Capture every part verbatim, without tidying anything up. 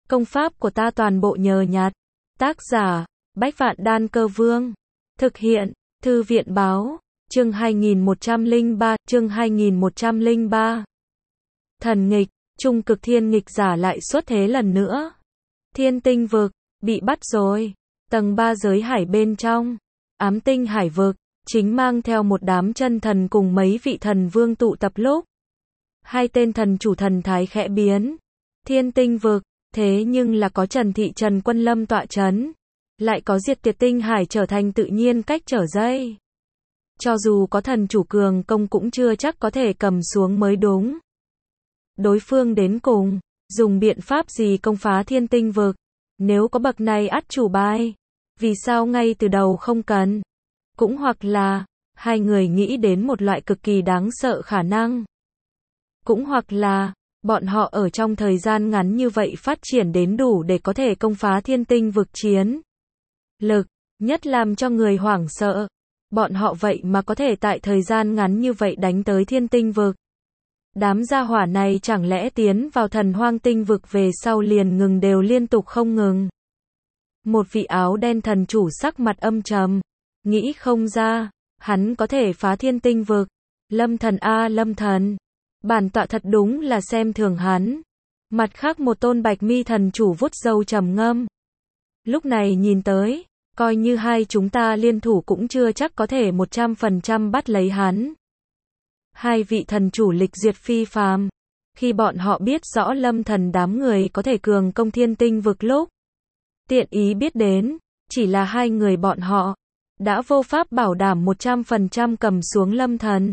Công pháp của ta toàn bộ nhờ nhặt. Tác giả, Bách Vạn Đan Cơ Vương. Thực hiện, Thư viện Báo. Chương hai nghìn một trăm lẻ ba, chương hai nghìn một trăm lẻ ba. Thần nghịch, trung cực thiên nghịch giả lại xuất thế lần nữa. Thiên tinh vực, bị bắt rồi. Tầng ba giới hải bên trong. Ám tinh hải vực, chính mang theo một đám chân thần cùng mấy vị thần vương tụ tập lúc. Hai tên thần chủ thần thái khẽ biến. Thiên tinh vực, thế nhưng là có Trần Thị Trần Quân Lâm tọa chấn. Lại có diệt tiệt tinh hải trở thành tự nhiên cách trở dây. Cho dù có thần chủ cường công cũng chưa chắc có thể cầm xuống mới đúng. Đối phương đến cùng, dùng biện pháp gì công phá thiên tinh vực? Nếu có bậc này ắt chủ bài, vì sao ngay từ đầu không cần? Cũng hoặc là, hai người nghĩ đến một loại cực kỳ đáng sợ khả năng. Cũng hoặc là, bọn họ ở trong thời gian ngắn như vậy phát triển đến đủ để có thể công phá thiên tinh vực chiến. Lực, nhất làm cho người hoảng sợ. Bọn họ vậy mà có thể tại thời gian ngắn như vậy đánh tới thiên tinh vực. Đám gia hỏa này chẳng lẽ tiến vào thần hoang tinh vực về sau liền ngừng đều liên tục không ngừng. Một vị áo đen thần chủ sắc mặt âm trầm. Nghĩ không ra, hắn có thể phá thiên tinh vực. Lâm thần a lâm thần. Bản tọa thật đúng là xem thường hắn. Mặt khác một tôn bạch mi thần chủ vuốt râu trầm ngâm. Lúc này nhìn tới, coi như hai chúng ta liên thủ cũng chưa chắc có thể một trăm phần trăm bắt lấy hắn. Hai vị thần chủ lịch duyệt phi phàm. Khi bọn họ biết rõ lâm thần đám người có thể cường công thiên tinh vực lúc. Tiện ý biết đến, chỉ là hai người bọn họ. Đã vô pháp bảo đảm một trăm phần trăm cầm xuống lâm thần.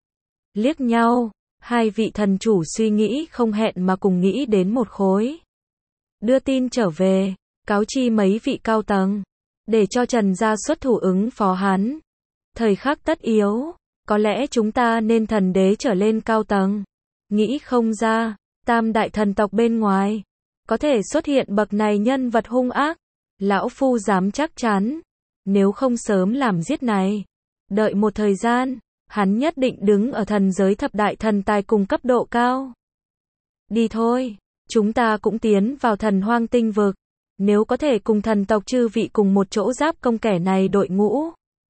Liếc nhau, hai vị thần chủ suy nghĩ không hẹn mà cùng nghĩ đến một khối. Đưa tin trở về, cáo chi mấy vị cao tầng. Để cho Trần gia xuất thủ ứng phó hắn. Thời khắc tất yếu, có lẽ chúng ta nên thần đế trở lên cao tầng. Nghĩ không ra, tam đại thần tộc bên ngoài, có thể xuất hiện bậc này nhân vật hung ác. Lão phu dám chắc chắn, nếu không sớm làm giết này, đợi một thời gian, hắn nhất định đứng ở thần giới thập đại thần tài cùng cấp độ cao. Đi thôi, chúng ta cũng tiến vào thần hoang tinh vực. Nếu có thể cùng thần tộc chư vị cùng một chỗ giáp công kẻ này đội ngũ.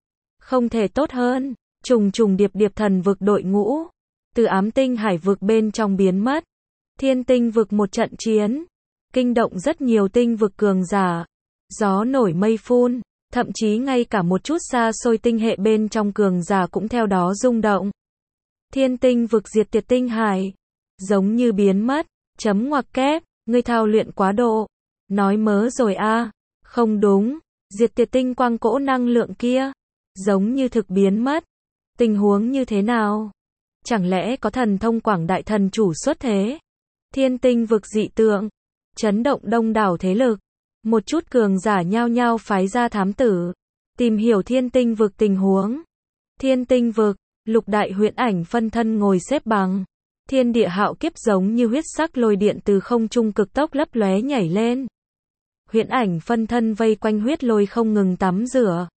Không thể tốt hơn, trùng trùng điệp điệp thần vực đội ngũ. Từ ám tinh hải vực bên trong biến mất. Thiên tinh vực một trận chiến. Kinh động rất nhiều tinh vực cường giả. Gió nổi mây phun. Thậm chí ngay cả một chút xa xôi tinh hệ bên trong cường giả cũng theo đó rung động. Thiên tinh vực diệt tiệt tinh hải. Giống như biến mất. Chấm ngoặc kép. Ngươi thao luyện quá độ. Nói mớ rồi a à. Không đúng. Diệt tiệt tinh quang cỗ năng lượng kia. Giống như thực biến mất. Tình huống như thế nào? Chẳng lẽ có thần thông quảng đại thần chủ xuất thế? Thiên tinh vực dị tượng. Chấn động đông đảo thế lực. Một chút cường giả nhao nhao phái ra thám tử. Tìm hiểu thiên tinh vực tình huống. Thiên tinh vực. Lục đại huyễn ảnh phân thân ngồi xếp bằng. Thiên địa hạo kiếp giống như huyết sắc lôi điện từ không trung cực tốc lấp lóe nhảy lên. Huyễn ảnh phân thân vây quanh huyết lôi không ngừng tắm rửa.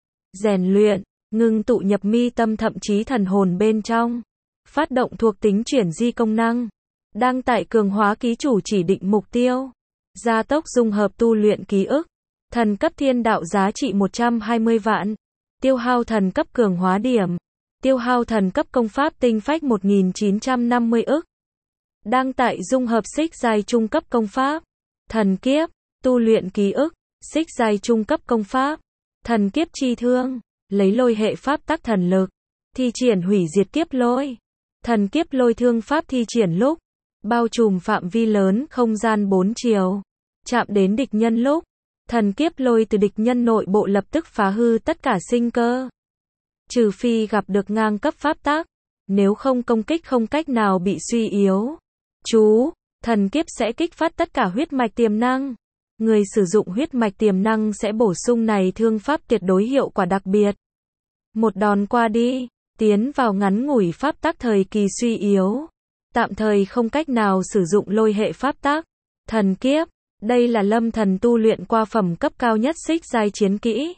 Rèn luyện, ngưng tụ nhập mi tâm thậm chí thần hồn bên trong. Phát động thuộc tính chuyển di công năng. Đang tại cường hóa ký chủ chỉ định mục tiêu. Gia tốc dung hợp tu luyện ký ức. Thần cấp thiên đạo giá trị một trăm hai mươi vạn. Tiêu hao thần cấp cường hóa điểm. Tiêu hao thần cấp công pháp tinh phách một nghìn chín trăm năm mươi ức. Đang tại dung hợp xích giai trung cấp công pháp. Thần kiếp, tu luyện ký ức, xích giai trung cấp công pháp. Thần kiếp chi thương, lấy lôi hệ pháp tắc thần lực. Thi triển hủy diệt kiếp lôi. Thần kiếp lôi thương pháp thi triển lúc. Bao trùm phạm vi lớn không gian bốn chiều. Chạm đến địch nhân lúc. Thần kiếp lôi từ địch nhân nội bộ lập tức phá hư tất cả sinh cơ. Trừ phi gặp được ngang cấp pháp tắc. Nếu không công kích không cách nào bị suy yếu. Chú, thần kiếp sẽ kích phát tất cả huyết mạch tiềm năng. Người sử dụng huyết mạch tiềm năng sẽ bổ sung này thương pháp tuyệt đối hiệu quả đặc biệt. Một đòn qua đi, tiến vào ngắn ngủi pháp tắc thời kỳ suy yếu. Tạm thời không cách nào sử dụng lôi hệ pháp tắc. Thần kiếp, đây là lâm thần tu luyện qua phẩm cấp cao nhất xích giai chiến kỹ.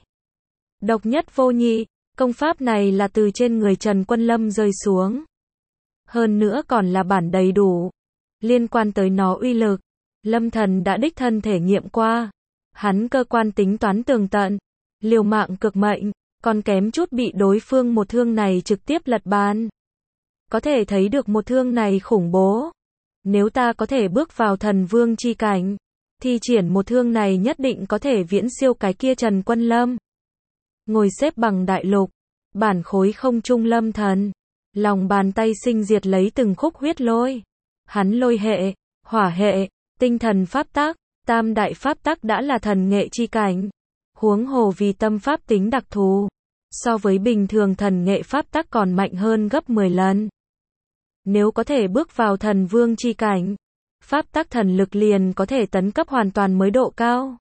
Độc nhất vô nhị. Công pháp này là từ trên người Trần Quân Lâm rơi xuống. Hơn nữa còn là bản đầy đủ. Liên quan tới nó uy lực, Lâm Thần đã đích thân thể nghiệm qua. Hắn cơ quan tính toán tường tận, liều mạng cực mệnh, còn kém chút bị đối phương một thương này trực tiếp lật bàn. Có thể thấy được một thương này khủng bố. Nếu ta có thể bước vào thần vương chi cảnh, thi triển một thương này nhất định có thể viễn siêu cái kia Trần Quân Lâm. Ngồi xếp bằng đại lục, bản khối không trung Lâm Thần, lòng bàn tay sinh diệt lấy từng khúc huyết lôi. Hắn lôi hệ, hỏa hệ, tinh thần pháp tắc, tam đại pháp tắc đã là thần nghệ chi cảnh. Huống hồ vì tâm pháp tính đặc thù, so với bình thường thần nghệ pháp tắc còn mạnh hơn gấp mười lần. Nếu có thể bước vào thần vương chi cảnh, pháp tắc thần lực liền có thể tấn cấp hoàn toàn mới độ cao.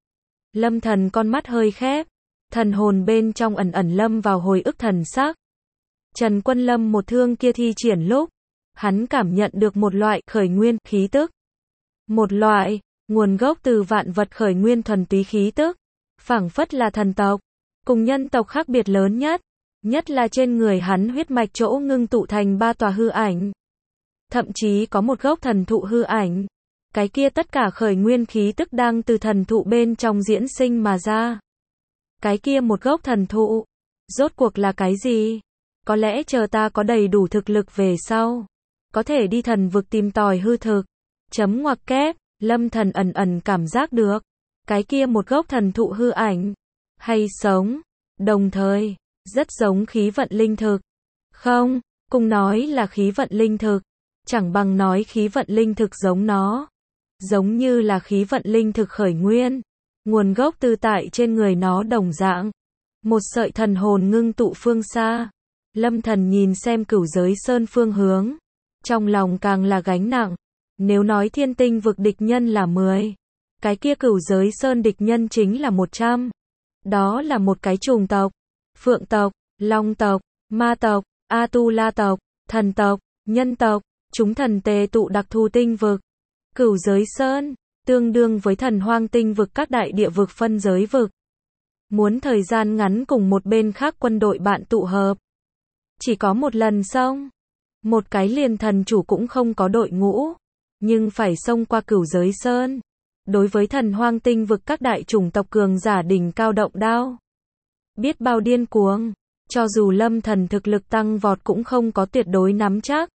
Lâm Thần con mắt hơi khép, thần hồn bên trong ẩn ẩn lâm vào hồi ức thần sắc. Trần Quân Lâm một thương kia thi triển lúc, hắn cảm nhận được một loại khởi nguyên khí tức. Một loại nguồn gốc từ vạn vật khởi nguyên thuần túy khí tức, phảng phất là thần tộc, cùng nhân tộc khác biệt lớn nhất, nhất là trên người hắn huyết mạch chỗ ngưng tụ thành ba tòa hư ảnh. Thậm chí có một gốc thần thụ hư ảnh. Cái kia tất cả khởi nguyên khí tức đang từ thần thụ bên trong diễn sinh mà ra. Cái kia một gốc thần thụ, rốt cuộc là cái gì? Có lẽ chờ ta có đầy đủ thực lực về sau, có thể đi thần vực tìm tòi hư thực. Chấm ngoặc kép, Lâm Thần ẩn ẩn cảm giác được, cái kia một gốc thần thụ hư ảnh, hay sống, đồng thời, rất giống khí vận linh thực. Không, cùng nói là khí vận linh thực, chẳng bằng nói khí vận linh thực giống nó. Giống như là khí vận linh thực khởi nguyên, nguồn gốc từ tại trên người nó đồng dạng. Một sợi thần hồn ngưng tụ phương xa. Lâm Thần nhìn xem Cửu Giới Sơn phương hướng, trong lòng càng là gánh nặng. Nếu nói Thiên Tinh vực địch nhân là mười, cái kia Cửu Giới Sơn địch nhân chính là một trăm. Đó là một cái trùng tộc, phượng tộc, long tộc, ma tộc, A-tu-la tộc, thần tộc, nhân tộc, chúng thần tề tụ đặc thù tinh vực. Cửu Giới Sơn, tương đương với thần hoang tinh vực các đại địa vực phân giới vực. Muốn thời gian ngắn cùng một bên khác quân đội bạn tụ hợp, chỉ có một lần xong. Một cái liền thần chủ cũng không có đội ngũ, nhưng phải xông qua Cửu Giới Sơn. Đối với thần hoang tinh vực các đại chủng tộc cường giả đỉnh cao động đao, biết bao điên cuồng, cho dù Lâm Thần thực lực tăng vọt cũng không có tuyệt đối nắm chắc.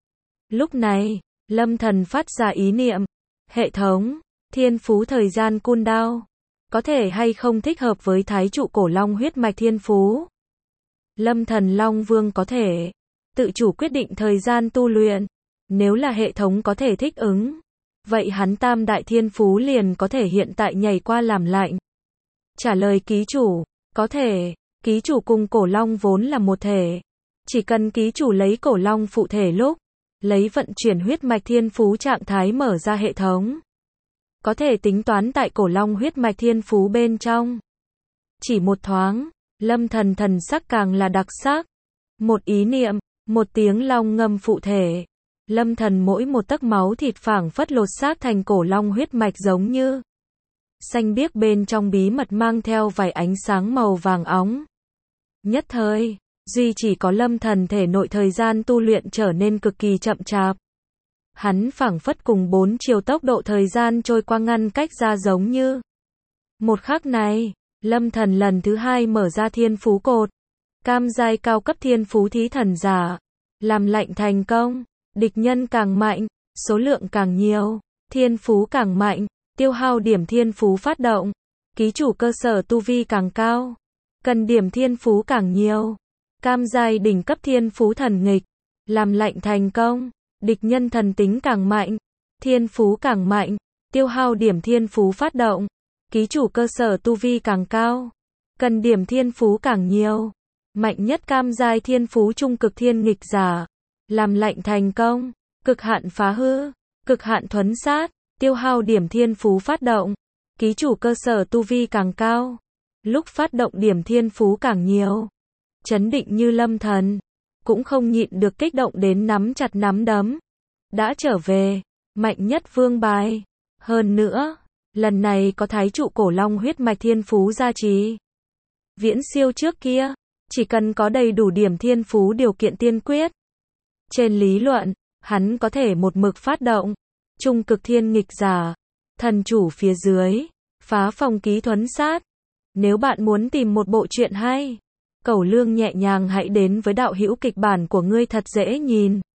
Lúc này, Lâm Thần phát ra ý niệm, hệ thống, thiên phú thời gian cooldown, có thể hay không thích hợp với thái trụ cổ long huyết mạch thiên phú. Lâm Thần Long Vương có thể tự chủ quyết định thời gian tu luyện, nếu là hệ thống có thể thích ứng, vậy hắn tam đại thiên phú liền có thể hiện tại nhảy qua làm lạnh. Trả lời ký chủ, có thể, ký chủ cùng cổ long vốn là một thể. Chỉ cần ký chủ lấy cổ long phụ thể lúc, lấy vận chuyển huyết mạch thiên phú trạng thái mở ra hệ thống, có thể tính toán tại cổ long huyết mạch thiên phú bên trong. Chỉ một thoáng, Lâm Thần thần sắc càng là đặc sắc. Một ý niệm, một tiếng long ngâm phụ thể. Lâm Thần mỗi một tấc máu thịt phảng phất lột xác thành cổ long huyết mạch giống như xanh biếc bên trong bí mật mang theo vài ánh sáng màu vàng óng. Nhất thời, duy chỉ có Lâm Thần thể nội thời gian tu luyện trở nên cực kỳ chậm chạp. Hắn phảng phất cùng bốn chiều tốc độ thời gian trôi qua ngăn cách ra giống như. Một khắc này, Lâm Thần lần thứ hai mở ra thiên phú cột. Cam giai cao cấp thiên phú thí thần giả. Làm lạnh thành công. Địch nhân càng mạnh, số lượng càng nhiều, thiên phú càng mạnh, tiêu hao điểm thiên phú phát động. Ký chủ cơ sở tu vi càng cao, cần điểm thiên phú càng nhiều. Cam giai đỉnh cấp thiên phú thần nghịch. Làm lạnh thành công, địch nhân thần tính càng mạnh, thiên phú càng mạnh, tiêu hao điểm thiên phú phát động. Ký chủ cơ sở tu vi càng cao, cần điểm thiên phú càng nhiều. Mạnh nhất cam giai thiên phú trung cực thiên nghịch giả. Làm lạnh thành công, cực hạn phá hư, cực hạn thuấn sát, tiêu hao điểm thiên phú phát động. Ký chủ cơ sở tu vi càng cao, lúc phát động điểm thiên phú càng nhiều. Chấn định như Lâm Thần, cũng không nhịn được kích động đến nắm chặt nắm đấm. Đã trở về, mạnh nhất vương bài. Hơn nữa, lần này có thái trụ cổ long huyết mạch thiên phú gia trì. Viễn siêu trước kia, chỉ cần có đầy đủ điểm thiên phú điều kiện tiên quyết. Trên lý luận, hắn có thể một mực phát động trung cực thiên nghịch giả, Thần chủ phía dưới, phá phòng ký thuấn sát. Nếu bạn muốn tìm một bộ truyện hay, cẩu lương nhẹ nhàng hãy đến với đạo hữu kịch bản của ngươi thật dễ nhìn.